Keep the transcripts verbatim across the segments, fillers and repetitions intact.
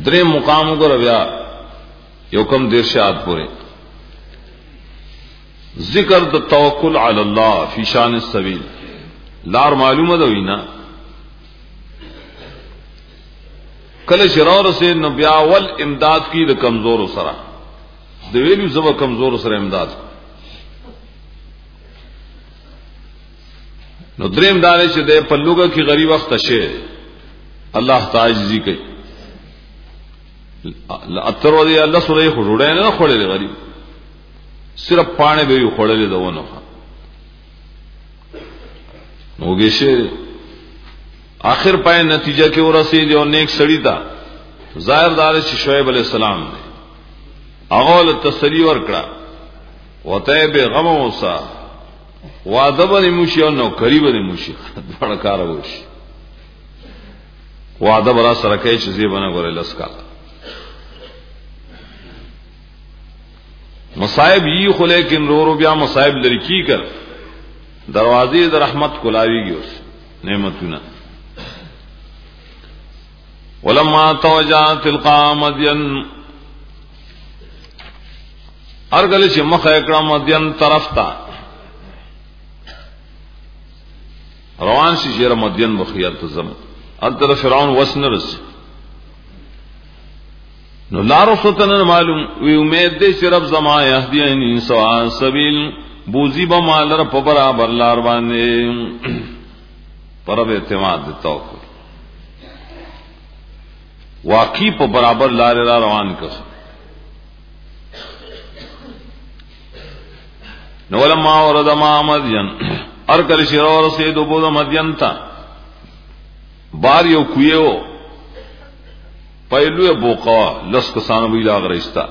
درې مقام وګور بیا you come دیرشات پورې ذکر د توکل علی الله فی شان السبیل لار معلومه ده وینا کله شرور سے نو بیا ول امداد کی د کمزور سره د ویلو زو کمزور سره امداد نو دریم دانه چې د پلوګه کی غریب وخت شه الله تعالی کوي اتر ودی الله سره خړوړې نه خړلې غریب صرف پانه به یو خړلې دونه نوګشه آخر پای نتیجہ کې ورسېد او نیک سړی تا ظاهر دار چې شعیب علی السلام دی هغه له تسلی ورکړه وته به غم اوسا وعده باندې موشي او نو قریب باندې موشي ډېر کار وشي وعده برا سره کوي چې زی باندې غوړل اسکا مصائب یې خو لیکن رو رو بیا مصائب لری کی کر دروازې د رحمت کولاویږي اوس نعمتونه ولما توجه تلقا مدين ارغل چې مخ اکرام مدين طرف تا روان شي جره مدين بخیال تزم انتر فرعون وسنرس نو لارو ستن معلوم وی امید دې چې رب زما يهديني سوا سبيل بوزي به مالر په برابر لار باندې پر به اعتماد توکل واقعی په برابر لار را روان کړ نو لما ورد ما مدین ارکل شرور سید وبو مدین تا بار یو کویو پایلو بوقا لس کسانو ویلا غرستا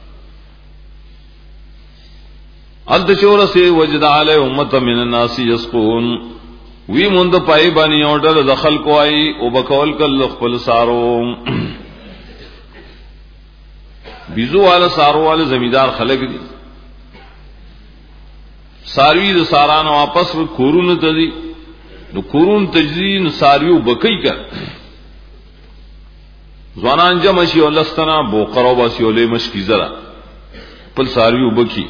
انت شور سے وجد علی امه من الناس یسقون وی مند پای باندې اورډر دخل کوای او بکول کل خپل سارو بيزو والا سارو والا زمیدار خلق دي ساروی د ساران واپس کورونه ته دي نو کورون تجزین ساریو بکی کا ځوانان جمع شي ولستنا بو قربا سی ولې مشکی زرا پل ساریو بکی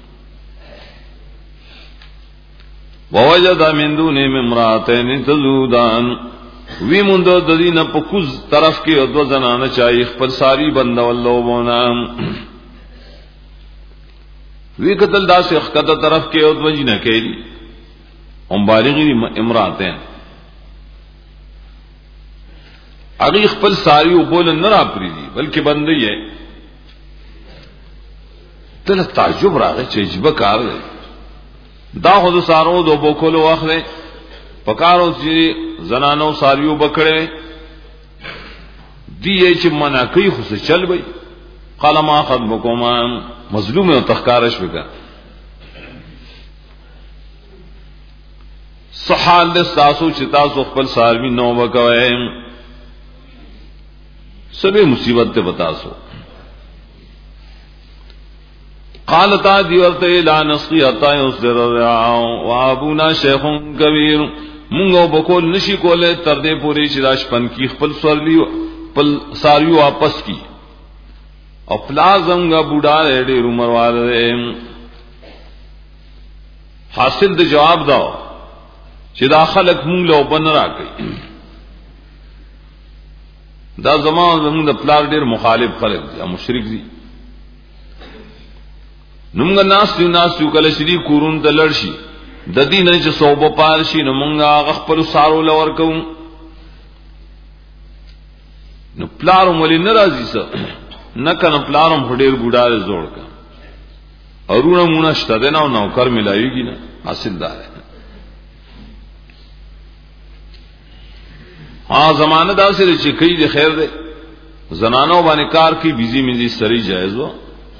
ووجد من دونهم امراتين تذودان وی مند د دینه په کوز طرف کې او دو زنانه چای خپل ساری بندولو بونا وی قتل داس خطه طرف کې او د جنہ کېری هم بالغی امراتين اغه خپل ساری او بول نه را پری دي بلکې بندي ہے تل تعجب راغی چې عجیب کار دی دا خود سارو دو بوکولو واخله پکارو چې زنانو ساریو بکړې دی چې منا کوي خو څه چل وي قال ما خطبكما مظلوم او تخکارش وکړه صحال د تاسو چې تاسو خپل ساروی نو وکوي سبه مصیبت ته بتاسو قالتا دیورته لا نسقي حتى يصدر الرعاء وابونا شيخ كبير مونږ بکول نشي کوله تر دې پوری چې راش پن کی خپل سورلی خپل ساریو واپس کی او پلازمغه بوډا ډېر عمر والے حاصل د جواب دا چې دا خلک مونږ له بن راکې دا زمان زمونږ د پلار ډېر مخالف خلک دي مشرک دي نمغه ناس یو ناس یو کله شری کورون د لړشي د دې نه چې صوبه پارشي نو مونږه خپل سارو لور کوم نو پلارم ولې ناراضي سه نه کنه پلارم هډیر ګډاله جوړ کا اورونه مونږه شته نه نو کار ملایږي نه حاصل دار ها زمانه دا سره چې کوي د خیر ده زنانو باندې کار کی بيزي مزي سری جایز و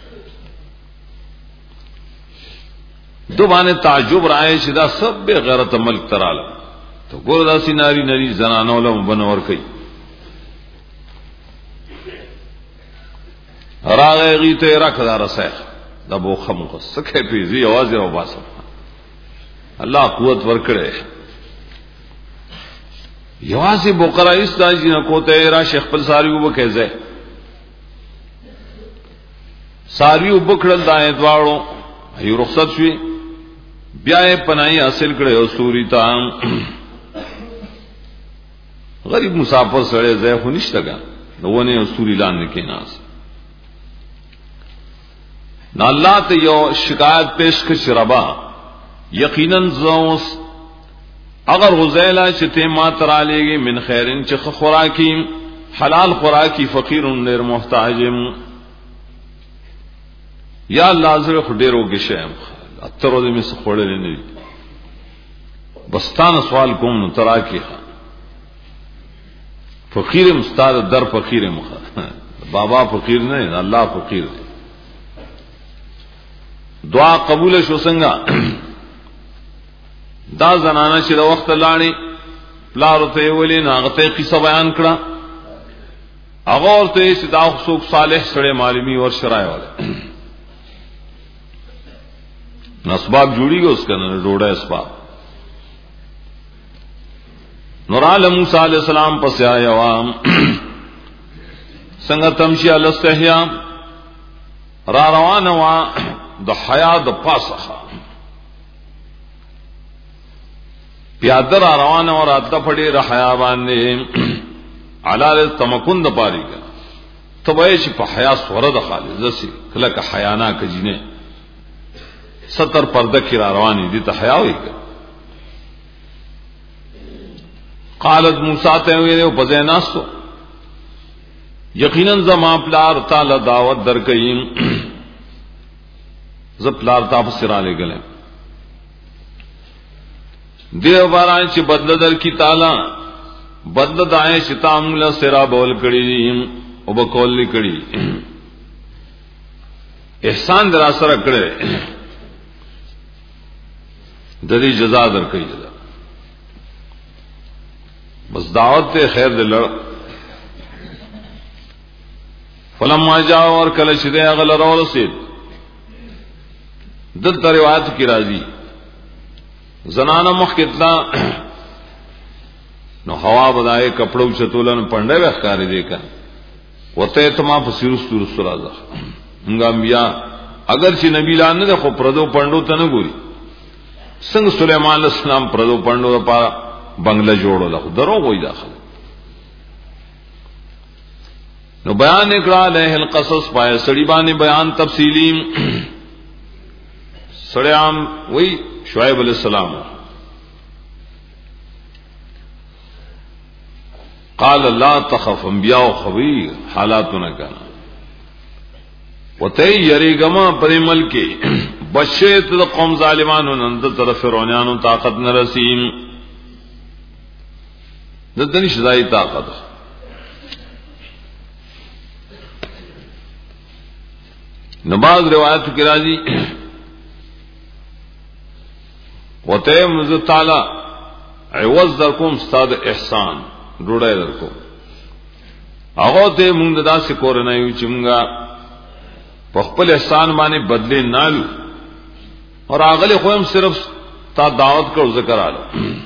دو باندې تعجب راځي چې دا سب به غیرت ملک تراله تو ګور دا سیناری نری زنانو له بنور کوي راغی ته راکدار سه دا بو خمو سکه پیزي आवाज او باسه الله قوت ورکړي یوازې بوقرا استاجی نه کوته را شیخ خپل ساریو وکړي ساریو بکړل دای دواړو یو رخصت شوی بیا یې پناهي حاصل کړي او سوري ته غریب مسافر سره ځای خو نشته ګا نوونه او سوري لاندې کې ناس نه الله ته یو شکایت پیش کړ شربا یقینا زوس اگر غزیلا چې ته ما ترالېږي من خیرن چې خوراکي حلال خوراکي فقیر غیر محتاجم یا الله زره خډېرو کې شم اترو دې مې څه خړلې نه دي بستانه سوال کوم نو تراکي فقیر مستار در فقیر مخ بابا فقیر نه الله فقیر دی دعا قبول شو څنګه دا زنانه چې د وخت لاړې پلار ته ویلې نه هغه ته قصه بیان کړه هغه ورته چې دا څوک صالح سره معلومي ور شرای واله نسباب جوړیږي اوس کنه ډوډۍ اسباب نور عالم موسی علیہ السلام پس آیا وام څنګه تمشي الاستحیا را روان وا د حیا د پاسه پیاده را روان او راته پړي را حیا باندې علال تمکن د پاری کا تبای چې په حیا سوره د خالص زسي کله که حیا نه کجینه ستر پرده کی را رواني دي ته حیا وي قالت موسی ته ویلو په ځیناستو یقینا زما پلار تعالی دعوت درکې ز پلار تاسو سره لګل دیو باران چې بدل در کی تعالی بدل دای چې تامل سرا بول کړي او بکول کړي احسان در سره کړي د دې جزا درکې بس دعوت ته خیر دل فلما جاء اور کله چې دی هغه لرول سید دلته روایت کی راځي زنانه مخکتلا نو هوا بدای کپړو چتولن پنده وښکارې دی کا وته تما فسیرس تورس راځه موږ بیا اگر چې نبی لانه ده خو پردو پندو ته نه ګوري څنګه سليمان عليه السلام پردو پندو لپاره بنگله جوړول خو درو وای داخل نو بیان کړه له القصص پای سړي باندې بیان تفصیلی سړیام وای شعیب علیہ السلام قال لا تخف انبیاء خبیر حالاتنا کنا وته یریګما پرې ملکی بشیت د قوم ظالمانو نن د طرف فرعونانو طاقت نه رسیم د دني شدای طاقت نماز روایت کی راځي وته مز تعالی عوض در کوم استاد احسان ډوډۍ درکو هغه ته مونږ داسې کور نه یو چې مونږه په خپل احسان باندې بدلې نالو اور اغله خو هم صرف تا دعوت کړو ذکر آلو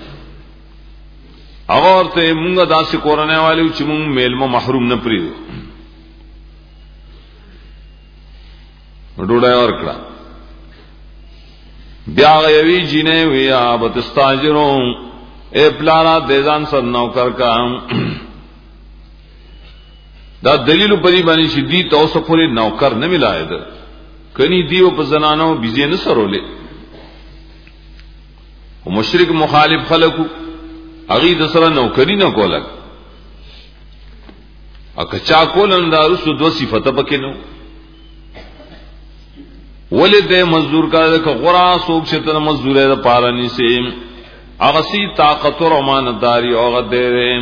هغه ته مونږ داسې کور نه والو چې مونږ میلمه محروم نه پریو ډوډۍ ورکړه بیا غوی جنې ویا بتستاجرون اے پلارا دیزان سر نوکر کا دا دلیل پدی باندې شدید توسه پوری نوکر نه ملای ده کني دیو په زنانو بيزي نه سرولې او مشرک مخالف خلقو اغي د سره نوکری نه کوله اکه چا کولن دا رسو دو صفته پکې نو ولید مزدور کا د غرا سوق شتن مزدوره د پارانی سیم اغسی طاقت و امانتداری او غدې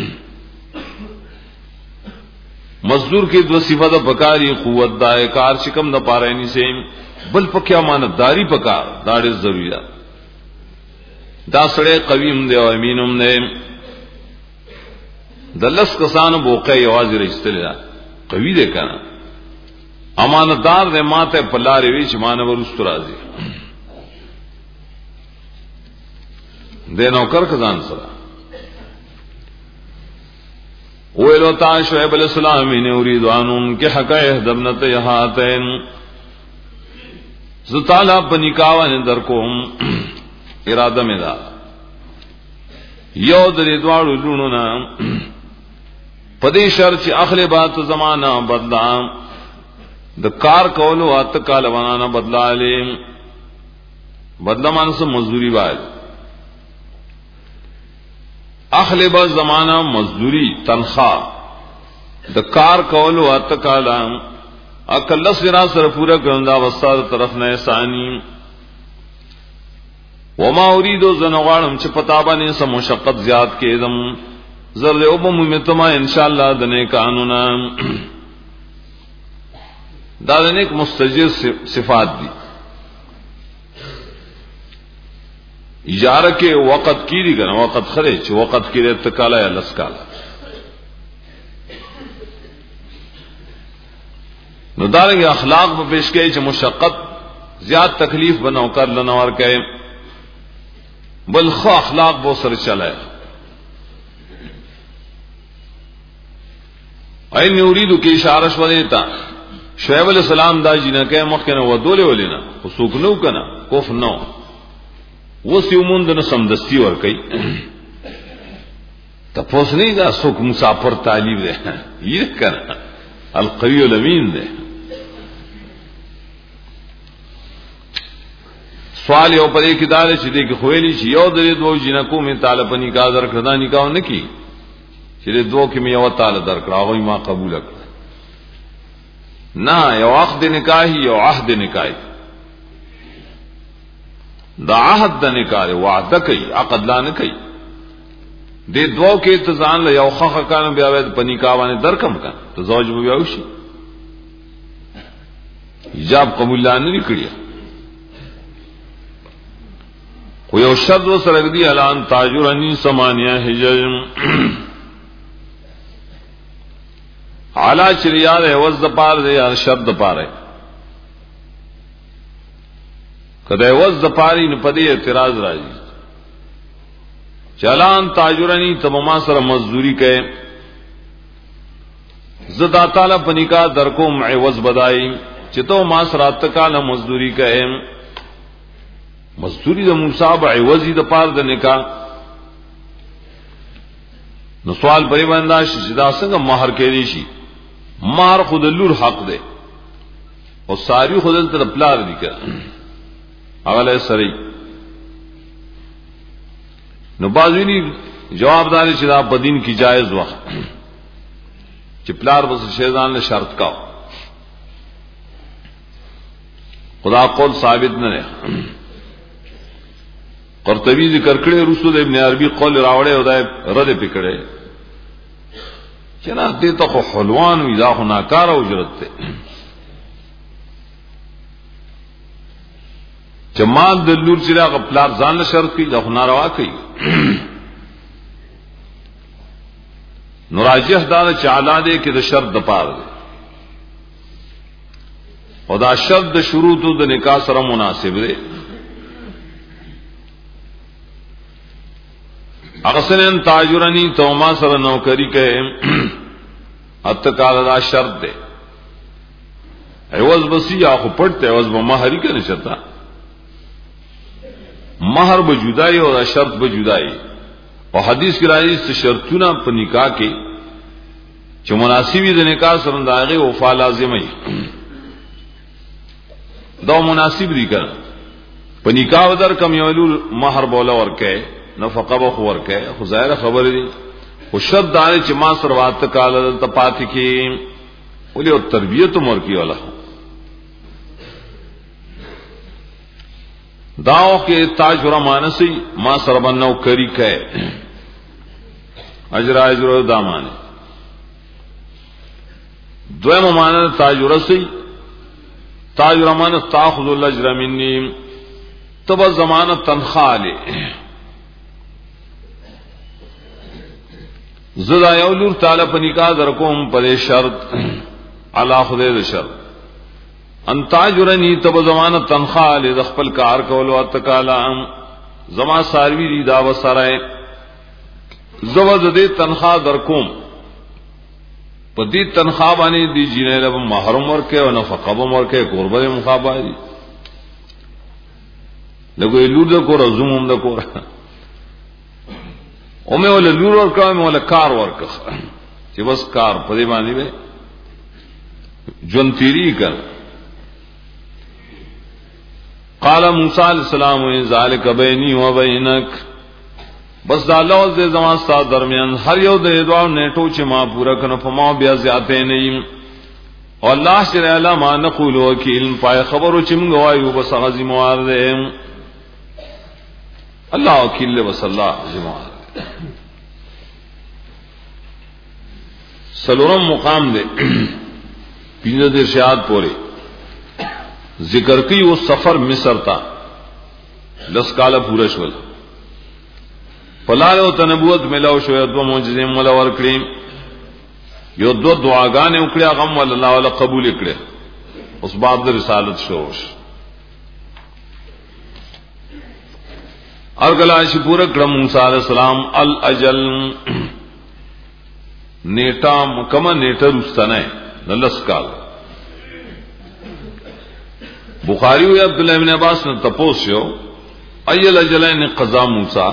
مزدور کې دو صفات پکاري قوت دای کار شکم د پارانی سیم بل پکې امانتداری پکار دا ډېر ضروری ده دا سره قویم دی او امینم نه دلس کسانو بوقه یوازې رښتل قوی دی کنه امانتدار دې ماته پلارې وی چې مان ورست راځي د نوکر کزان سره ویلو تا شعیب علیہ السلام ان اريد ان انكحك احدى ابنتي هاتين زتالا پنیکاوان در کوم اراده مې دا یو درې دواړو لونو نا پدې شرط چې اخلي بات زمانہ بدلا د کار کولو ات کال بنانا بدلا علیم بدلا مانس مزدوری باید اخلی با زمانہ مزدوری تنخواہ د کار کولو ات کالا اکل سرا سر پورا کرندا وسار طرف نه ثانی وما اريد زنوالم چ پتابا نے سم مشقت زیاد کے دم زر او ممتما انشاءاللہ دنے قانونا دادنے ایک مستجر صفات دی اجارہ کے وقت کی دی گنا وقت خرے چ وقت کی رت کالا یا لس کالا نو دارنگے اخلاق میں پیش گئے چ مشقت زیاد تکلیف بناو کر لنوار کہے بل خو اخلاق بو سر چلائے این یریدو کی اشارہ شو دیتا شعیب علیہ السلام دا جنہ کہ مخکنا ودولے ولینا وسوک نو کنا کوف نو وہ سیومون دن سمدستی ور کئی تپوس نہیں دا سوک مسافر تعلیم دے یہ کنا القوی الامین دے سوال یو پر ایک ادارے چھ کہ خویلی چھ یو درې دو جنکو میں تعالی پنی کا در کړه نکاح نکی چې دو کې یو تعالی در کړه ما قبول کړ نہ یو عقد نکاحی یو عہد نکاحی دا عہد د نکاح وعده کوي عقد لا نه کوي دې دوه کې اتزان له یو خخ کانو بیا ود پنی کا باندې درکم کا تو زوج به بیا وشي حجاب قبول لا نه کړی خو یو شرط وسره دی اعلان تاجرنی ثمانیه حجج علا چریاد عوض د پار دی یا شرط د پار ہے کدی عوض د پاری نه پدی اعتراض راځي چلان تاجرنی تمما سره مزدوری کئ زدا تعالی پنیکا در کوم عوض بدای چتو ما سره تکاله مزدوری کئ مزدوری د مصاب عوضی د پار د نکاح نو سوال پرې باندې شي دا څنګه مہر کې دی شي مہر خود لور حق دے او ساری خود تر پلار دی کړه اغله سری نو بازوینی جوابداری چې دا بدین کی جائز وخت چې پلار بس شیطان نے شرط کا خدا قول ثابت نه ده قرطبی ذکر کړي رسول ابن عربی قول راوړې او دا رد پکړي چې نه دې ته خو حلوان وی دا خو ناکاره اجرت ته جماعت د لور چې هغه پلار ځان له شرط کې د ناروا کوي نراجح دا چې اعلی دې کې د شرط د پاره دی او دا شرط د شروط د نکاح سره مناسب دی اغسنن تاجرنی توما سره نوکری کئ اتکال دا شرط دے عوض بسی یا خو پڑتے عوض با مہری کا نشتا مہر بجدائی اور شرط بجدائی اور حدیث کی راضی سے شرطنا پر نکاح کے چو مناسبی دے نکاح سرنداغی وفا لازمی دو مناسب دی کر پر نکاح در کم یولو مہر بولا ورکے نفقہ بخو ورکے خو ظاہر خبر دی خو شرط دارے چی ما سروات کالا دلتا پاتی کی ولی او تربیت مر کی والا داو کے تاج رمانسی ما سربن نو کری کئے اجرا اجرا دامانے دویم مانا تاج رسی تاج رمان تاخذ الاجر منی تب زمانت تنخواہ لے زدا یولور تعالی پنیکا در کوم پر شرط علا خدای شرط ان تاجرنی تب زمانت تنخواہ لے خپل کار کولو اتکالا زما ساروی دی دا وسرای زود دے تنخواہ در کوم پدی تنخواہ باندې دی جنې له محرم ورکه او نفقه ورکه قربه مخابري لګوي لور د کور زوم د کور او مې ول لور ورکه مې ول کار ورکه چې بس کار پدی باندې به جون تیری کر. قال موسی علیہ السلام ذالک بینی و بینک بس دا الله او زمان ستاسو درمیان هر یو د دوه نیټو چې ما پورا کنه په ما بیا زیاتې نه یم او الله تعالی ما نقول وکیل پای خبرو چې موږ وایو بس غزي موارد الله وکیل له بس الله زموار سلورم مقام دے پینځه د ارشاد پورې ذکر کی وہ سفر مصر تا لس کاله پورا شول پلال او تنبوت ملاو شو دو معجزې مولا ور کړې یو دو دعاګانې وکړه غم ول الله ولا قبول کړي اوس باب د رسالت شوش ارغلا شي پورا کړه موسی عليه السلام الاجل نیټه مکمه نیټه رستنه نلس کال بخاری و عبد الله بن عباس نے تپوس شو ایل اجلین قضا موسی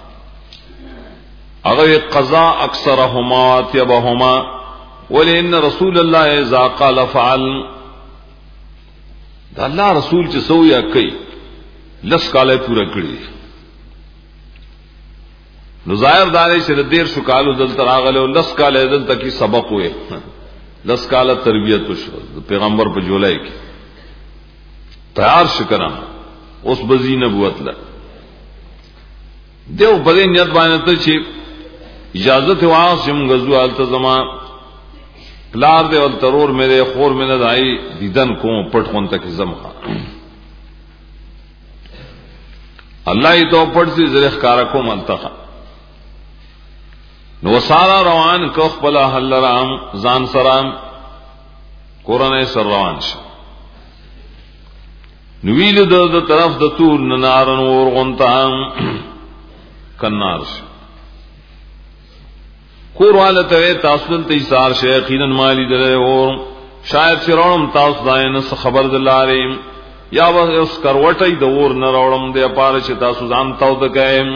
اگر قضا اکثرهما واتبهما ولئن رسول الله اذا قال فعل دا الله رسول چې سو یا کوي لس کاله پورا کړی نو ظاهر داري چې د دیر شو کالو دل تراغله لس کاله دل تکي سبق وې لس کاله تربیت وشو پیغمبر په جولای کې تیار شکرم اوس بزی نبوت له دیو بلې نیت باندې ته چې اجازه ته واسم غزو التزما پلار دے ول ترور میرے خور میں نہ دائی دیدن کو پټ کون تک زم اللہ ہی تو پټ سی زرخ کارا کو منتخا نو سارا روان کو خپل حل رام زان سلام قران سر روان ش نویل د طرف د تور نارن اور غنتام کنار ش کور والا ته تاسو ته ایثار شیخین مالی دره اور شاید فرعون تاسو داینه خبر دلاریم یا اوس کروټی د اور نه راوړم د پاره چې تاسو ځان تاو د کایم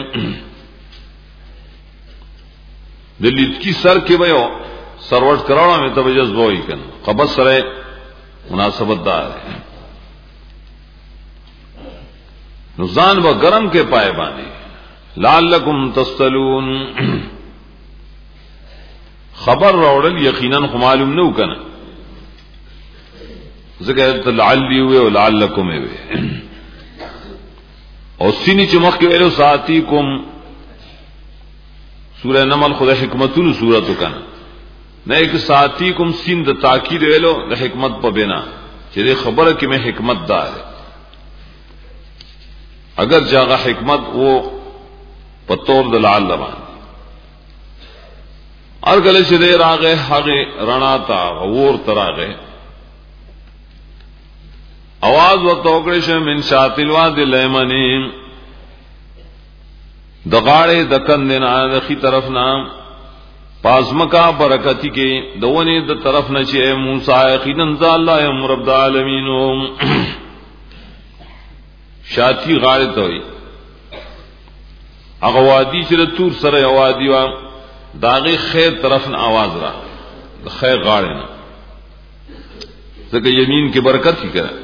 د لیت کی سر کې ویو سروټ کراوړم ته وجز وای کنه قبض سره مناسبت دار نو ځان و گرم کې پای باندې لعلکم تستلون خبر راوړل یقینا خو معلوم نو کنه ذکر لعلی و لعلکم و او سینې چې مخ کې ویلو ساتي کوم سورہ نمل خدا حکمتونو سورۃ کنه نه یک ساتي کوم سین د تاکید ویلو د حکمت په بنا چې خبره کې مې حکمت دار اگر جاغه حکمت وہ پتور د لعل باندې اور گلے سے دیر آگے ہاگے رنا تا غور تراغے آواز و توکڑش من شاطل واد لیمنی دغاڑے دکن دینا دخی طرف نام پازمکا برکتی کے دونی د طرف نچے موسیٰ یقیناً ذا اللہ رب العالمین شاطی غاڑے توئی اغوادی چر تور سر اوادی وام داغی خیر طرف نہ آواز رہا خیر غاڑے نہ سکے یمین کی برکت ہی کرے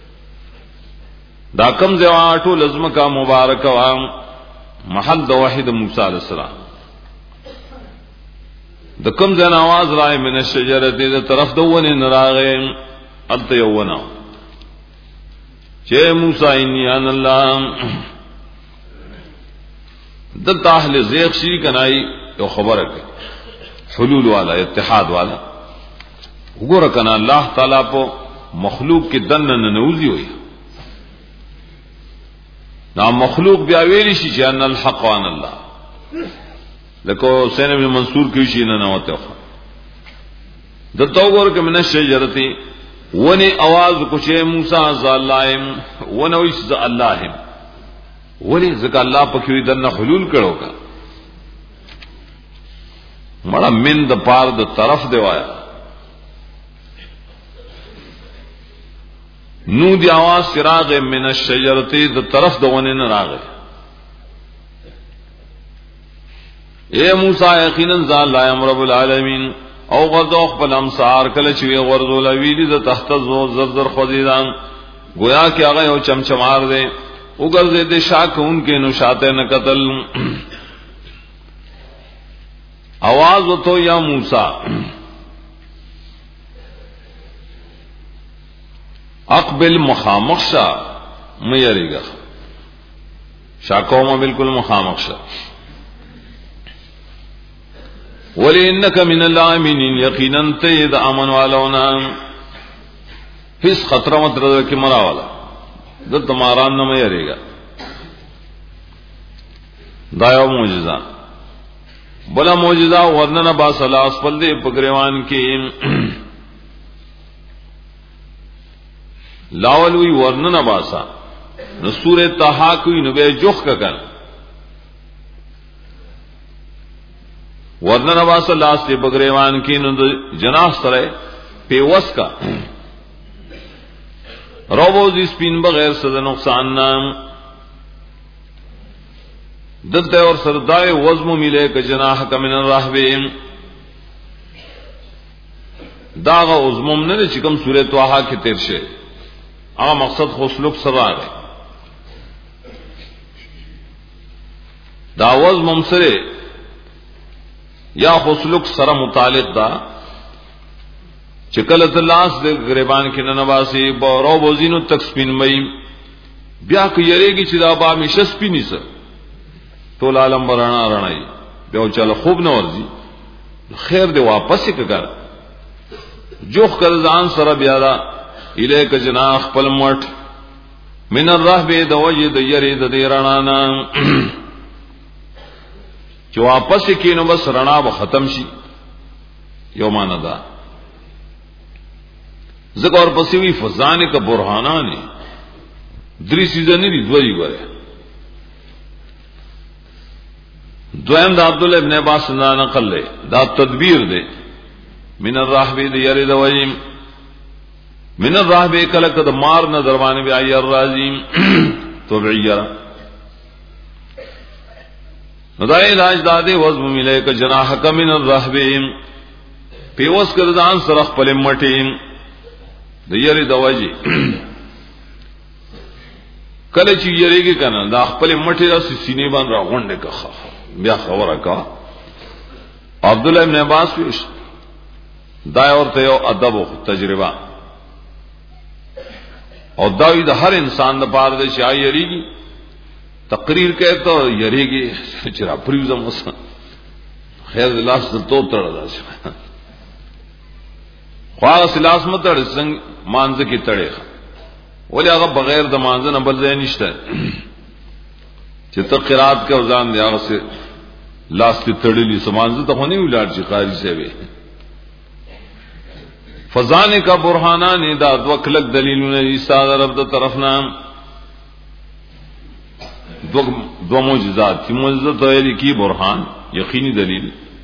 دا کم زواٹو لزم کا مبارک وام محل دا واحد موسیٰ علیہ السلام دا کم زین آواز رائے من الشجرت دا طرف دوانی نراغے ارت یونا چے موسیٰ انی آن اللہ دلتا اہل زیغ شریک نائی یو خبر ہے حلول والا اتحاد والا وګوره کنه الله تعالی په مخلوق کې دنه ننوزي وي نا مخلوق بیا ویلی شي چې ان الحق وان الله لکه حسین بن منصور کې شي نه نه وته د توګور کې من شجرتي ونی आवाज کو چې موسی ظالم ونه وي ز الله ولي ځکه الله په کې دنه حلول کړو کا مړه من د پار د طرف دی وایا نو دی आवाज سراغ من الشجرته د طرف دونه نه راغی اے موسی یقینا ذال لا امر العالمین او غرضو خپل امسار کله چې غرضو لویلی د تحت زو زرزر خدیدان گویا کہ هغه یو چمچمار دی وګرځي د شاک انکه نشاته نه قتل आवाज وته یا موسی اقبل مخامخشا مېریګه شاکوما بالکل مخامخشا ولی انک من الامنین یقینا تید امن والونا هیڅ خطر متر کې مراواله د تماران نه مېریګه دا یو معجزہ بلا معجزہ ورننه با سلاس پل دې پګریوان کې لاولوی ورننه باسا نو سورہ طه کوي نو به جوخ ککن ورننه باسا لاس دې پګریوان کې نو جناح سره پیوس کا روبو دې سپین بغیر څه نقصان نام دلته اور سردای وزم ملے ک جناح ک من الرهبین داغه عظمم نه چې کوم سورۃ طه کې تیر شه هغه مقصد خصلوک سره دی دا وزمم سره یا خصلوک سره متعلق دا چې کله تلاس د غریبان کې نه نواسي بورو بوزینو تک سپین مې بیا کو یریږي چې دا با می شسپینی سره ټول عالم برانا رڼای بیا چل خوب نه ورځي خیر دی واپس کړه جوخ کر ځان سره بیا دا الیک جناح خپل مټ من الرهب د وجد یری د رڼانا چې واپس کینو بس رڼا به ختم شي یو معنا دا ذکر اور پسې وی فزان کا برهانان درې سیزن دي دوی غره دویم دا عبداللہ ابن عباس نے نقل لے دا تدبیر دے من الرهب دی یری دویم من الرهب کلک د مار نہ دروانه بی ای الرازیم طبعیہ ندای علاج دادے وزم ملے ک جناح ک من الرهب پیوس کردان سرخ پل مټین د یری دوجی کله چې یریږي کنه دا خپل مټی را سینې باندې را غونډه کا بیا خبره کا عبداللہ ابن عباس ویش دا اورته یو ادب او تجربه او دا د هر انسان د پاره د شاعریږي تقریر کوي ته یریږي چې را پریوزم وس خیر لاس ته تو تړل راځي خواص لاس متړ څنګه مانځ کی تړي ولې هغه بغیر د مانځ نه بل ځای نشته چې ته قرات کې ځان دی هغه سه لاس ته تړلې سمانځ ته خونی ولار چې قاری شه وي فزان کا برهانان دا دو کلک دلیلونه عیسی رب د طرف نام دو دو معجزات کی معجزت ویلی کی برهان یقینی دلیل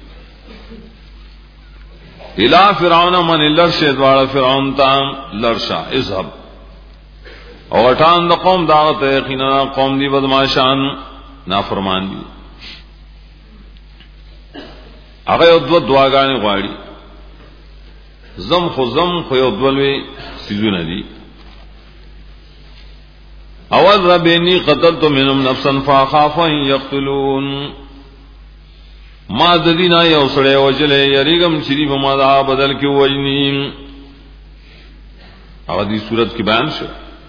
الى فرعون من لرشه دوار فرعون تام لرشا اذهب او اٹھان دا قوم دعوت یقینا قوم دی بدماشان نافرمان دی هغه یو دو دعاګانې غواړي زم خو زم خو یو دولوي سيزونه دي اول ربني قتلت منهم نفسا فاخاف ان يقتلون ما ذدينا یو سړی وجلې یریګم شریف ما دا بدل کې وجنیم هغه دې صورت کې بیان شو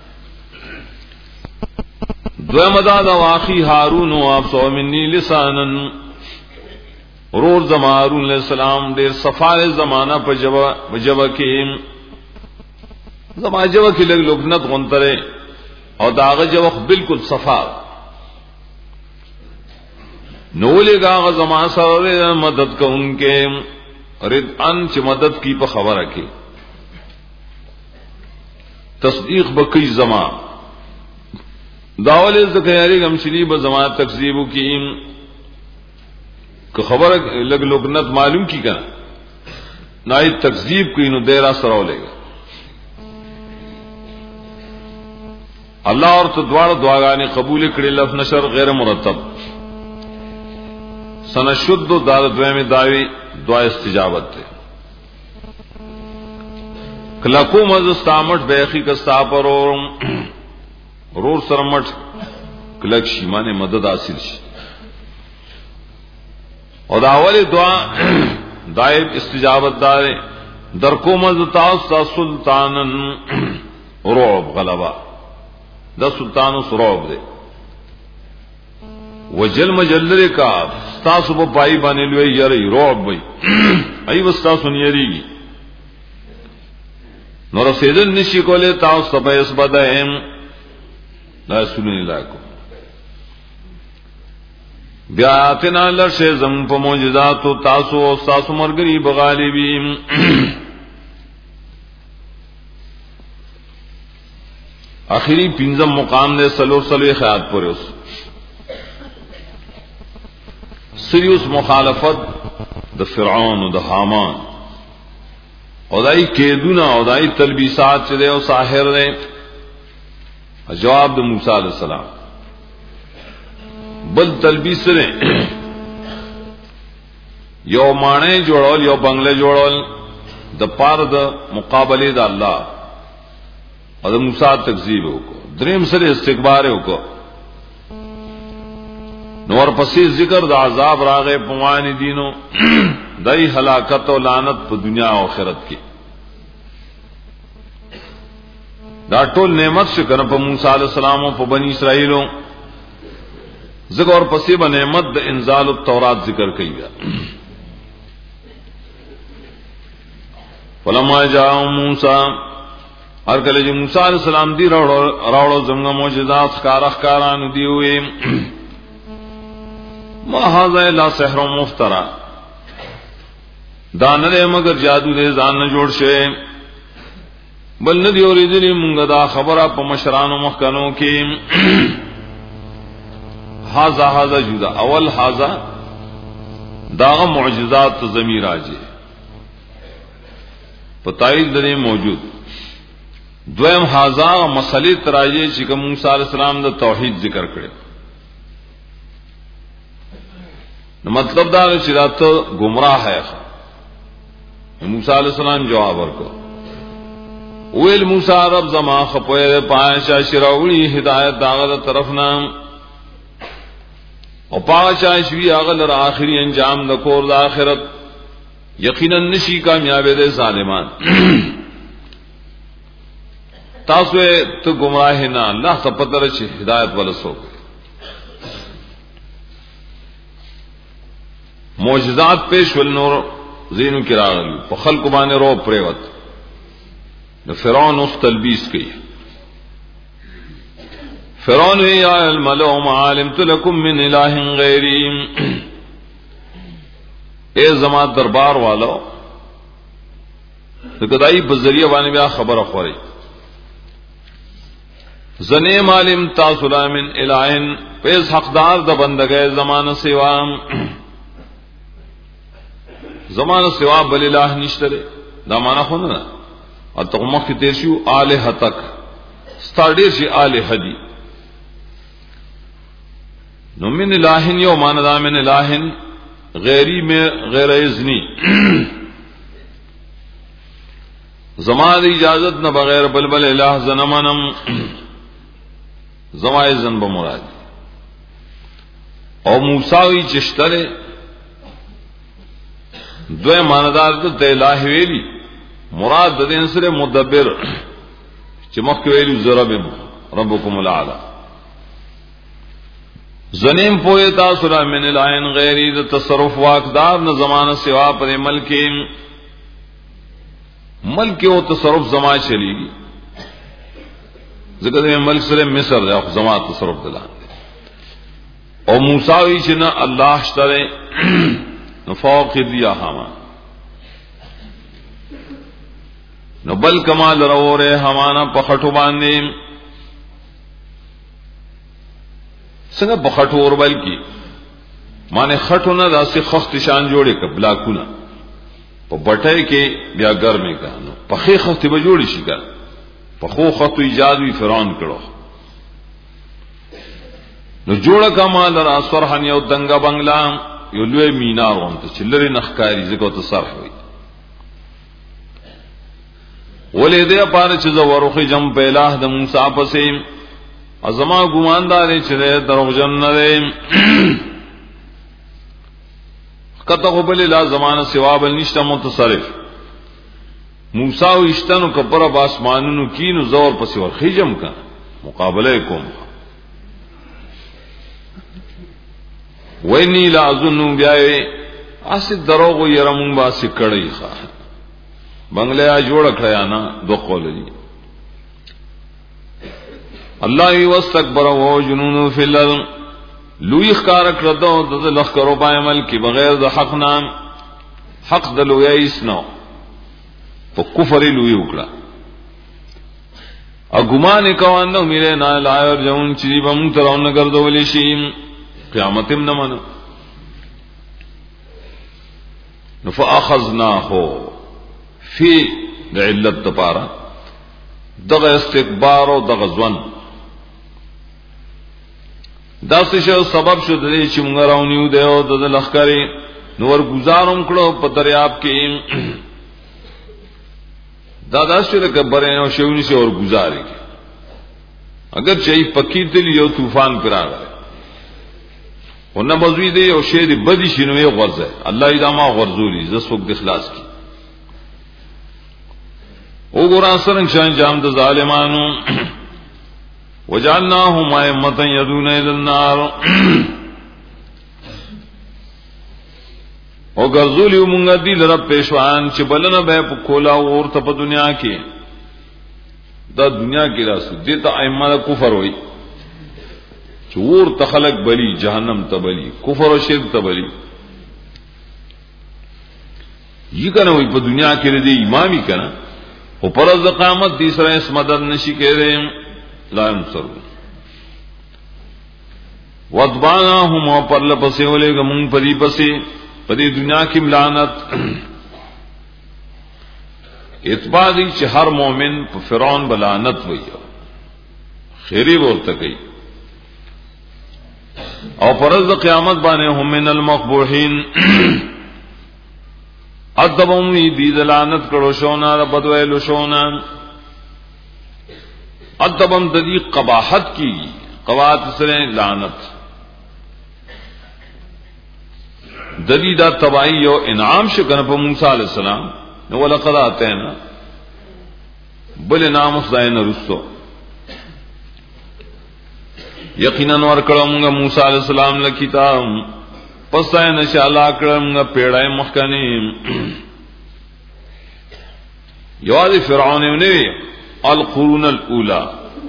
دویم دا دا واخی هارون و افسو منی لسانن رور زمان هارون علیہ السلام دیر صفار زمانہ پا جبا جبا کی زمان جبا کی لگ لکنت غنطرے اور داغ جبا بالکل صفار نولی گا آغا زمان سر مدد کا ان کے رد ان چی مدد کی پا خبر رکھی تصدیق بکی زمان داول زکیاری گمشلی بزمان تکذیبو کی کہ خبر لگ لکنت معلوم کی کنا نائی تکذیب کی نو دیرہ سراو لے گا الله اور تو دوار دعاګانې قبول کړي. لفظ نشر غیر مرتب سنشد دار دویم داوی دعا استجابت ده. کلکو مز استامت بیخی کستا پر اور رور سرمت کلک شیمان مدد حاصل شي. اور اول دعا دائب استجابت دار در کو مز تاسا سلطانن رعب غلبا دا سلطان سرعب دے وجل مجلر کا تاسو په پای باندې لوی یری رعب وي ای وستا سنیریږي نو رسیدل نشي کوله تاسو په اس بدایم لا سنی لاکو بیا اتنا لشه زم په معجزات تاسو او تاسو مرګري بغالبین. آخری پنځم مقام دے سلو سلو خیات پر اس سریوس مخالفت د فرعون و د حامان اودائی کیدونا اودائی تلبیسات چلے او ساحر نے جواب د موسیٰ علیہ السلام بل تلبیس نے یو مانے جوڑول یو بنگلے جوڑول د پار د مقابلے د اللہ اور موسیٰ تکذیب ہو کو دریم سر استکبار ہو کو نور پسی ذکر دا عذاب راغے پوانی دینو دای ہلاکت و لعنت پا دنیا و آخرت کی دا ټول نعمت شکر پا موسیٰ علیہ السلام و پا بنی اسرائیلو ذکر اور پسی با نعمت دا انزال التورات ذکر کئی گا. فلما جاء موسیٰ ہر کله چې موسی علیہ السلام دی راوړو راوړو زمغه معجزات ښکار ښکاران دی وې ما هاذا الا سحر مفترا دا نه مگر جادو دې ځان نه جوړ شي بل نه دی اورېدلې مونږه دا خبره په مشرانو مخکنو کې هاذا هاذا جدا اول هاذا دا معجزات ضمیر راځي پتايل دې موجود دویم ہزار مسئلے تراجے چکم موسیٰ علیہ السلام دا توحید ذکر کرے مطلب دا چرات گمراہ ہے. موسیٰ علیہ السلام جواب ورکو ویل موسیٰ رب زما خپوئے پانچا شراولی ہدایت داغت طرفنا او پانچا شوی آغل را آخری انجام دا کور دا آخرت یقینا نشی کامیابی دے ظالمان تاسو ته گمراه نه الله ته پته رچې هدایت ولسو معجزات پیش ول نور زینو کراغل په خلق باندې رو پریوت د فرعون اوس تلبیس کوي. فرعون یا الملأ ما علمت لكم من اله غیری اے زما دربار والو ته کدائی بذریعہ باندې بیا خبره خوري زنے معلم تاسلا من الہن پیس حقدار دا بندگے زمان سوا زمان سوا بل الہ نشترے دا مانا خونا اور تقمق کی تیرشیو آلہ تک ستاردیر شی آلہ دی نو من الہن یو مانا دا من الہن غیری میں غیر ازنی زمان دی اجازت نہ بغیر بل بل الہ زنمانم زمائے زن بمراد او موسیٰ چشترے دوے ماندار تے الہ ویلی مراد دین سر مدبر چمک ویلی ضرب ربکم العالی زنیم پوئے تاثرہ من الہین غیری دا تصرف واقدار نہ زمان سوا پر ملکی ملکی و تصرف زمان چلی گی ذکر میں ملک سر مصر دے زمان تصرف دلان دے او موسیٰ چنا اللہ شترے نفوق دیا حامان نو بل کمال رو رے حمانا پخٹو باندے سنگا پخٹو اور بل کی مانے خٹو نا راسی خخت شان جوڑے کا بلاکو نا پا بٹھے کے بیا گر میں کہا پخی خخت بجوڑی شکا پخو خط ایجاد وی فرعون کړو نو جوړه کمال را سرحن یو دنګا بنگلا یو لوی مینار وانت چلری نخکاری زکو ته صرف وي ولې دې پاره چې زو ورخه جم په الہ د موسی پسې ازما ګماندار چې دروغجن نه دی کته خو بل لا زمانہ سوا بل نشته متصرف موسی او اشتنو کبره باسمانونو کینو زور پسې ورخه جم کا مقابله کوم ویني لا اظن بیاي اسید دروغ يرمون باسي کړی ښا بنگلیا جوړ کړیا نه دو قول دي الله واستكبر وهو جنون في الارض لوی خکار کړدو د لخرو په عمل کې بغیر د حق نام حق د لوی اسنو په کفر لوی وکړه ا ګمان کوانو میره نه لایر جون چې به مونږ ترونه ګرځولې شي قیامت هم نه منو نو فاخذناه فی د علت دپاره دغه استکبار او دغه ځوان دا څه سبب شو د دې چې موږ راونیو دیو د لخرې نور گزاروم کړو په دریاب کې دا داسې لکه نو شونی سے اور گزاري اگر چي پکی تل یو طوفان پر راغی ونه مزوی دی او شی دی بدی شنو یو غرزه الله ادما غرزولی ز سوق د اخلاص کی او ګور اثرن شان جام د ظالمانو وجعلناهم ائمه يدعون الى النار او غرزولی مونږ دی لره پېښوان چې بلنه به په کولا اور ته په دنیا کې دا دنیا کې راسو دي ته ائمه کفر وای چور تخلق بلی جہنم تبلی کفر و شرک تبلی یہ کنا وہی پا دنیا کے لئے امامی کنا او پر از قامت تیسرا اس مدد نشی کہہ رہے ہیں لا انصر وَاتْبَعْنَاهُمْ وَپر لپسے ولے گا من پدی پسے پدی دنیا کی ملانت اتباع دی چھ ہر مومن پا فرعون بلانت وئی خیری بولتا گئی او پرز قیامت بانے هم من المقبوحین ادبهم دی دلانت کڑو شونا بدویلو شونا ادبهم دی قباحت کی قباحت سرے لعنت دلی دا تباہی و انعام شکن پا موسیٰ علیہ السلام نو لقد آتینا بل انعام خداینا رسو یقینا ور کړم موسی علیہ السلام له کتاب پس ان شاء الله کړم پیړای مخکنی یوازې فرعون نه القرون الاولى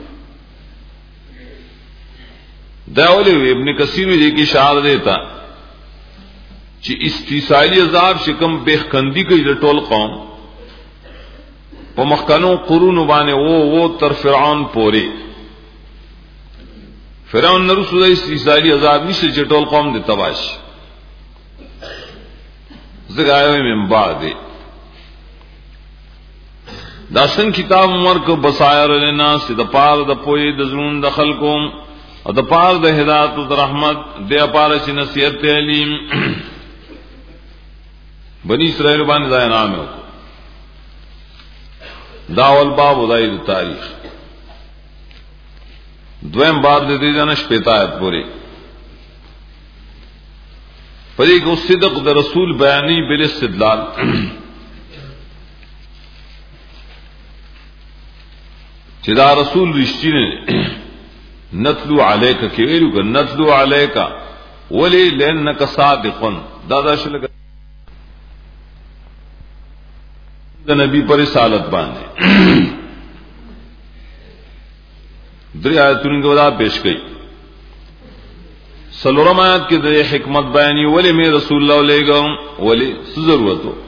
داول ابن کثیر دې کې اشاره دیتا چې استیصالی عذاب شکم بهخندی کوي د ټول قوم په مخکنو قرون باندې وو وو تر فرعون پوري فرعون نرسول استیصالی عذاب نشته چې ټول قوم دې تباش زګایو من بعد دا څنګه کتاب عمر کو بصائر للناس د پار د پوی د زون د خلقو او د پار د هدایت او د رحمت د پار چې نصیحت تعلیم بنی اسرائیل باندې ځای نام وکړه داول باب ودای د تاریخ دویم باب د دې ځنه شپږه پوری پدې کو صدق د رسول بیانی بل استدلال چې دا رسول رښتینه نتلو علیک کې ویلو ک نتلو علیک ولی لانک صادقن دا دا شلګ د نبی پر رسالت باندې درې آیتونه غوډا پیش کړي سلورم آیات کې د حکمت بیانی ولی می رسول الله لګم ولی څه ضرورت وو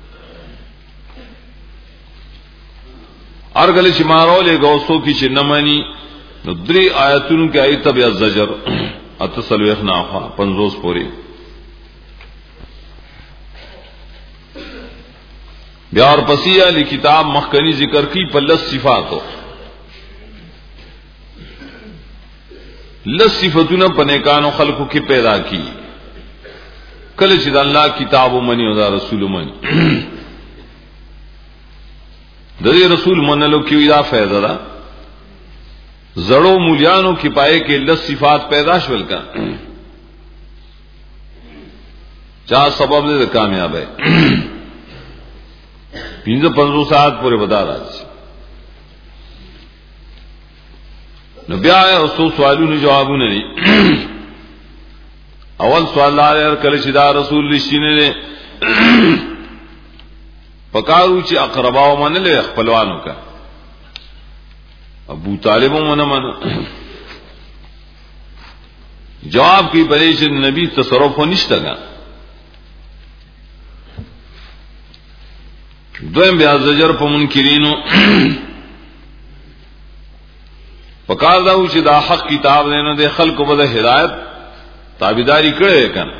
ارګل چې مارو لګو سو کې چې نمانی نو درې آیتونو کې ایت بیا زجر اتصل وخنا پنځوس پوری بیا اور پسیہ لی کتاب مخکنی ذکر کی پلس صفاتو لس صفاتونه پنیکانو خلقو کې پیدا کی کله چې د الله کتاب ومني او د رسول ومني د دې رسول منلو کې دا فائدہ ده زړو مولیانو کې پائے کې لس صفات پیدا شول کا چا سبب دې کامیاب ہے پینځه پنځه ساعت پورې بتا راځي نو بیا اوسو سوالونو جوابونه دي اول سوال لاره کله چې دا رسول رښتینه نه پکارو چې اقرباو منل خپلوانو کا ابو طالب مونږ منو جواب کی پرېش نبی تصرف نشته گا دویم بیا زجر په منکرینو پکار دا چې دا حق کتاب نه د خلکو په هدایت تابعداري کړي کنه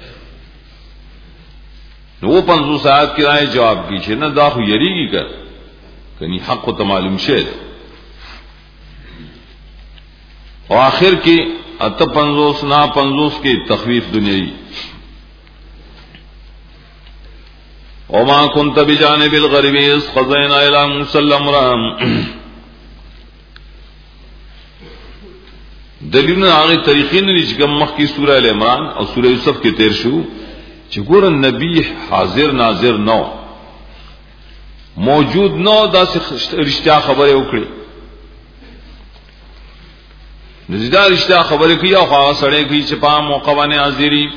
نو پنځو ساعت کې راځي جواب کی چې نه دا خو یریږي کړه کني حق ته معلوم شه او آخر کې اته پنځوس نا پنځوس کې تخویف دنیاوی وما كنت بجانب الغرب إذ قضينا إلى موسى الأمر دلیلونه هغه طریقې نه چې کوم مخکې سورہ ال عمران او سورہ یوسف کې تیر شو چې ګور نبی حاضر ناظر نو موجود نو داسې رښتیا خبره وکړي نزیدار رښتیا خبره کوي او هغه سره کوي چې په موقع باندې حاضری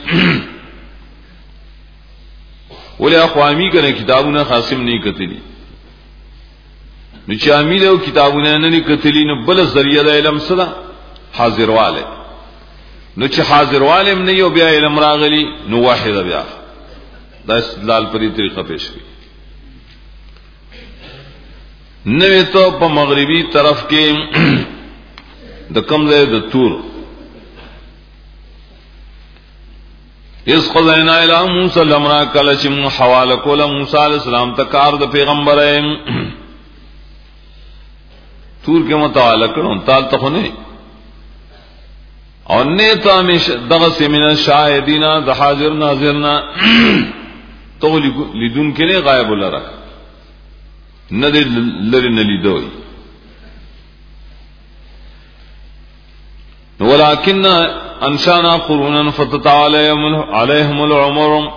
ولې اخوامي کنه کتابونه خاصم نه کتلی نو چې امیر او کتابونه نه کتلی نو بل ذریعہ د علم سره حاضر والے نو چې حاضر والے نه یو بیا علم راغلی نو واحد بیا دا استدلال په دې طریقه پیش کړي نو ته په مغربي طرف کې د کمزې د تور اس قضینا الی موسی الامر کله چې مو حواله کوله موسی علی السلام ته کار د پیغمبرین تور کې متعال کړو تعال ته نه او نه ته مش دغه سیمنا شاهدینا د حاضر ناظرنا تو لیدون کې نه غایب لره نه لری نه لیدوي ولكن انشانا قرونا فتتعاليهم عليهم العمر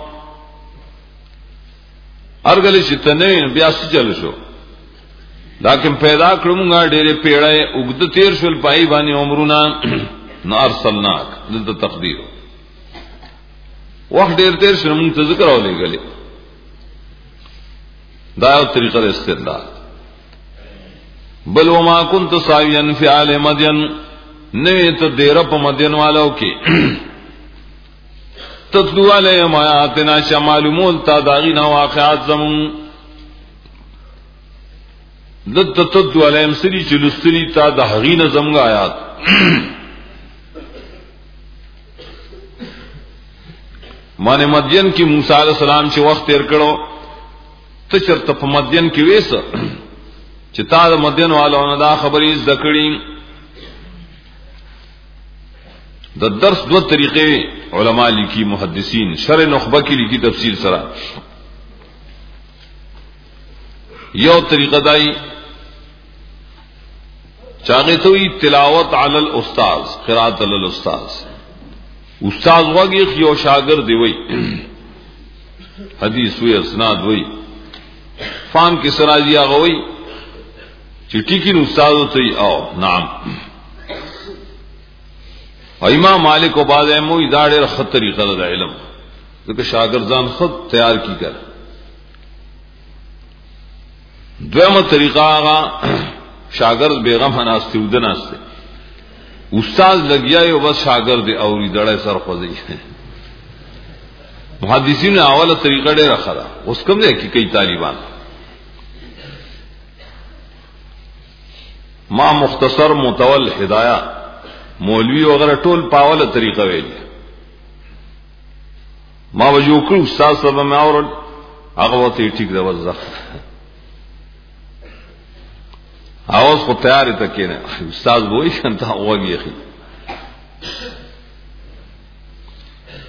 ارغلی شتنین بیا سچل شو لیکن پیدا کړمږه ډېرې پیړې وګد تیر شول پای باندې عمرونه نو ارسلناک دلته تقدیر وخت ډېر تیر شول موږ ته ذکر اولې غلې دا یو طریقه د استدلال بل وما كنت ساويا في آل مدين نوی تو دیر پا مدین والو کی تتلو علیہم آیاتنا شا معلومون تا داغینا واقعات زمون دت تتلو علیہم سری چلستری تا داغینا زمون آیات مان مدین کی موسیٰ علیہ السلام چی وقت تیر کرو تشرت پا مدین کی ویسا چی تا دا مدین والو ندا خبری ذکرین د درس دو طریقې علما لیکي محدثین شرح نخبه کې لیکي تفصیل سره یو طریقه دای چاغه ته تلاوت علی الاستاذ قرات علی الاستاذ استاد وګي یو شاګرد دی وای حدیث وی اسناد وی فهم کې سراجی هغه وی چې ټیکي استاد ته او نعم امام مالک او بعض ائمه دا ډېر ښه طریقه ده علم ځکه شاګرد ځان خود تیار کی کړ دویمه طریقه هغه شاګرد بیغم ناشته ودناسته استاد لګیا یو بس شاګرد اوري دړې سر خوځي محدثین اوله طریقه ډېر ښه ده اوس کوم دی کی کوي طالبان ما مختصر متول هدايه مولوی وغیرہ ټول پاوله طریقه ویل ما وجو کړ استاد صاحب ما اورل هغه وته ټیک دا وځه اوس خو تیاری ته کینه استاد وای کنه وګی اخی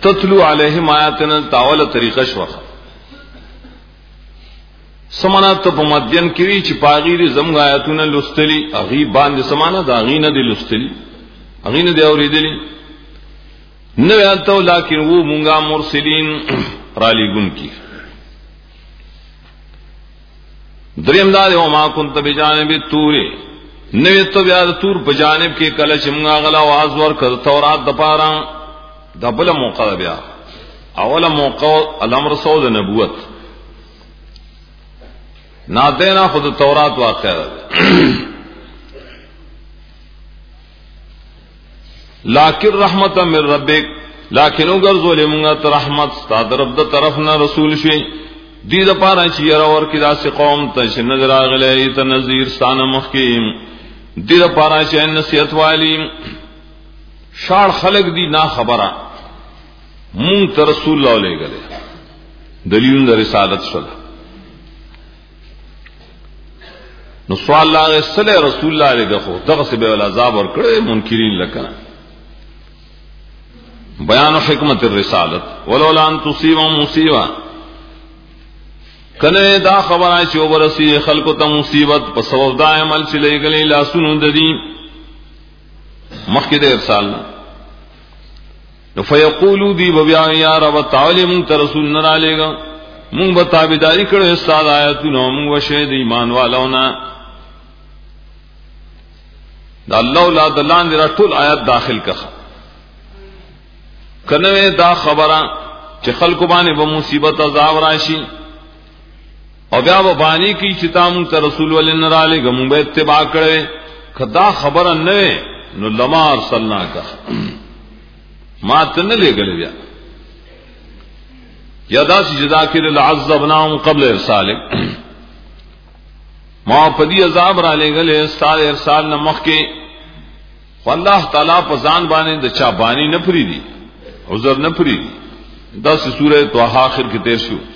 تتلو علیہم آیاتنا تاول طریقہ شوخ سمانا ته په مدین کې وی چې پاغیری زمغه آیاتونه لستلی اغي باندې سمانا دا غینه دی لستلی اغینه دی اوریدلی نو یانته لکن وو مونږه مرسلین را لګون کی دریم دا یو ما كنت بجانب التور نو ته بیا تور په جانب کې کله چې مونږه غلا आवाज ورکړ تورات د پاره د بل موقع بیا اوله موقع الامر صود نبوت نادینا خود تورات واقع ہے لیکن رحمت من ربک لیکن اگر ظلمت رحمت ستاد رب د طرف نہ رسول شي دې د پاره چې ير اور کې داسې قوم ته چې نظر اغلی ته نذیر ستان مخکیم دې د پاره چې نصیحت والی شاړ خلق دي نا خبره مون ته رسول الله علیه غله دلیل د رسالت شول نو سوال الله صلی رسول الله علیه خو دغه سبب العذاب ور کړه منکرین لکه بیان حکمت الرسالت ولولا ان تصيبهم مصیبه کنه دا خبره چې ورسی خلکو ته مصیبت په سبب دا عمل چې لګلې لاسونو د دې مخکې د ارسال نو فیقولوا دی بیا یا رب تعالی مون ته رسول نه را لېګا مون به تابعداري کړو استاد آیاتونو مون وشه د ایمان والونا دا الله لا دلان دی ټول آیات داخل کړه کنه دا خبره چې خلکو باندې به مصیبت عذاب راشي او بیا به باندې کی چې تاسو ته رسول ولن را لګم مون به اتباع کړو کدا خبره نه نو لما ارسلنا کا ما تنه لګل بیا یادا چې ذکر العذبناهم قبل ارساله ما پدی عذاب را لګل استاد ارسال نه مخکې والله تعالی په ځان باندې د چا باندې نه پری دي عذر نه پری دي دا سوره توحا اخر کې تیر شو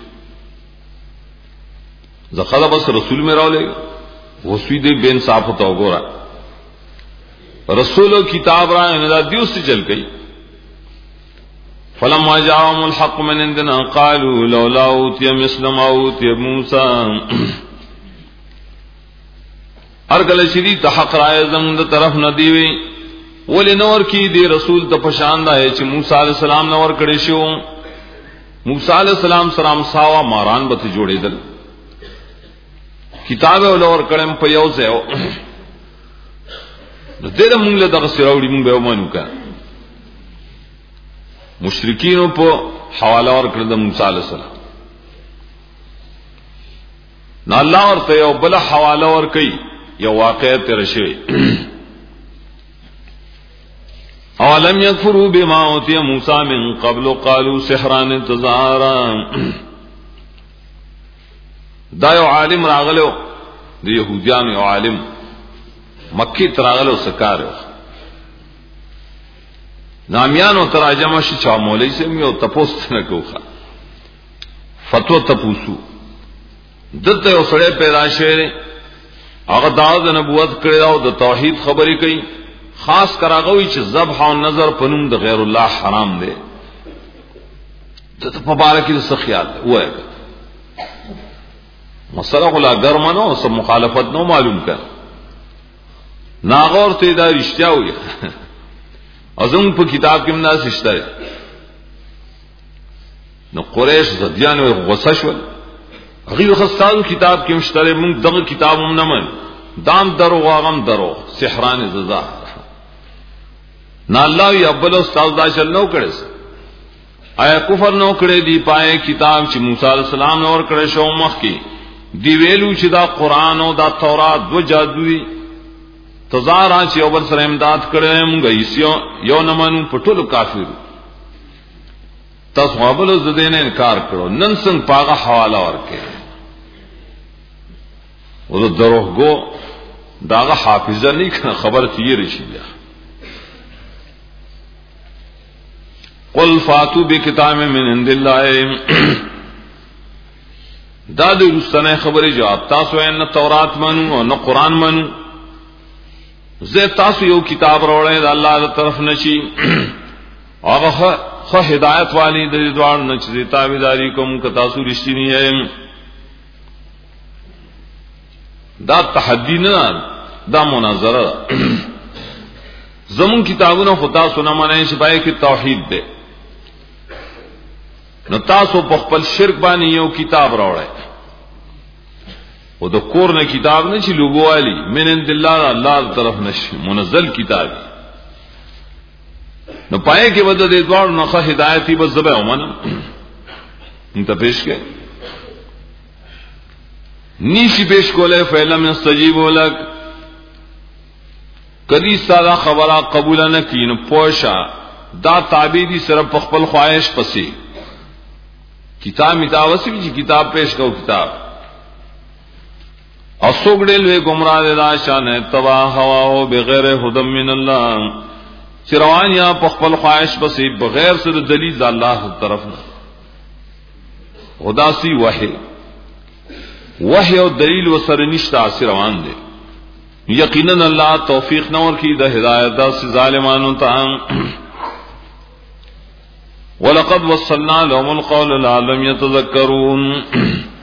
زخلا بس رسول میں راو لے وسوی دے بے انصاف ہوتا گورا رسول کتاب را اندا دیوس سے چل گئی فلما جاءهم الحق من عندنا قالوا لولا اوتي مثل ما اوتي موسى ارگل شری تحق رائے زمند طرف نہ دیوی ولنور کی دی رسول ته پشان دا ہے چې موسی علیہ السلام نور کړي شو موسی علیہ السلام سلام ساوا ماران به جوړېدل کتاب ولور کړم په یو ځای نو دې موږ له دغه سراوړي موږ به ومنو کا مشرکین په حواله ور کړل د موسی علیہ السلام نو الله ورته یو بل حواله ور کوي یو واقعه تر شي اولم یکفروا بما اوتی موسی من قبل قالوا سحران تظاهرا دا یو عالم راغلو د يهوديان یو عالم مکی تراغلو سکارو نامیانو تراجمه شي چا مولوی سم یو تپوس نه کوخه فتوا تپوسو دته یو سره پیدا شوی هغه داود نبوت کړی او د توحید خبرې کوي خاص کراغوي چې ذبح او نظر پنوم د غیر الله حرام دی ته په مبارکي د خیال وایي مسله ولا ګرمنو او سم مخالفت نو معلوم کړ ناغور ته دا رښتیا وي ازم په کتاب کې مناس شته نو قریش زديان او غصه شول غیر خصال کتاب کې مشتره موږ دغه کتاب هم نه من دام درو غم درو سحران ززا نه الله یې ابل استاد دا چل نو کړي آیا کفر نو کړي دی پائے کتاب چې موسی علیہ السلام نور کړي شو مخ کې دی ویلو چې دا قران او دا تورات دو جادوی تزارا چې او بل سره امداد کړي موږ یې یو نه مانو پټول کافر تاسو غبل ز دې نه انکار کړو نن څنګه پاغه حواله ورکې او دروغو داغه حافظه نه کنه خبر تیری شي قل فاتو بکتاب من عند الله دا د رسنه خبره جواب تاسو ان تورات منو او نه قران منو زه تاسو یو کتاب راوړی د الله تر طرف نشي هغه خو ہدایت والی د دوار نه چې تابعداري کوم ک تاسو رښتینی یې دا تحدی نه دا مناظره زمون کتابونو خدا سنا معنی شپای کی توحید ده نو تاسو په خپل شرک باندې یو کتاب راوړی او د کور نه کتاب نه چې لوګوالی من عند الله الله طرف نشي منزل کتاب نو پای کې ودا د دوړ نه هدایتي بس زبه ومنه انت پیش کې نیشی پیش کوله فعلم استجیبوا لك کدی ساده خبره قبول نه کین پوشا دا تعبیدی صرف خپل خواهش پسې کتاب متاوسی چې کتاب پیش کو کتاب اسوګډل وی گمراه دا شان تبا هوا او بغیر هدى من الله چروان یا خپل خواهش پسې بغیر سره دلیل د الله طرف نه خدا سی وحی وحی او دلیل وسره نشتا روان دي یقینا الله توفیق نور کی د ہدایت د ظالمانو ته ولقد وصلنا لهم القول لعلهم يتذكرون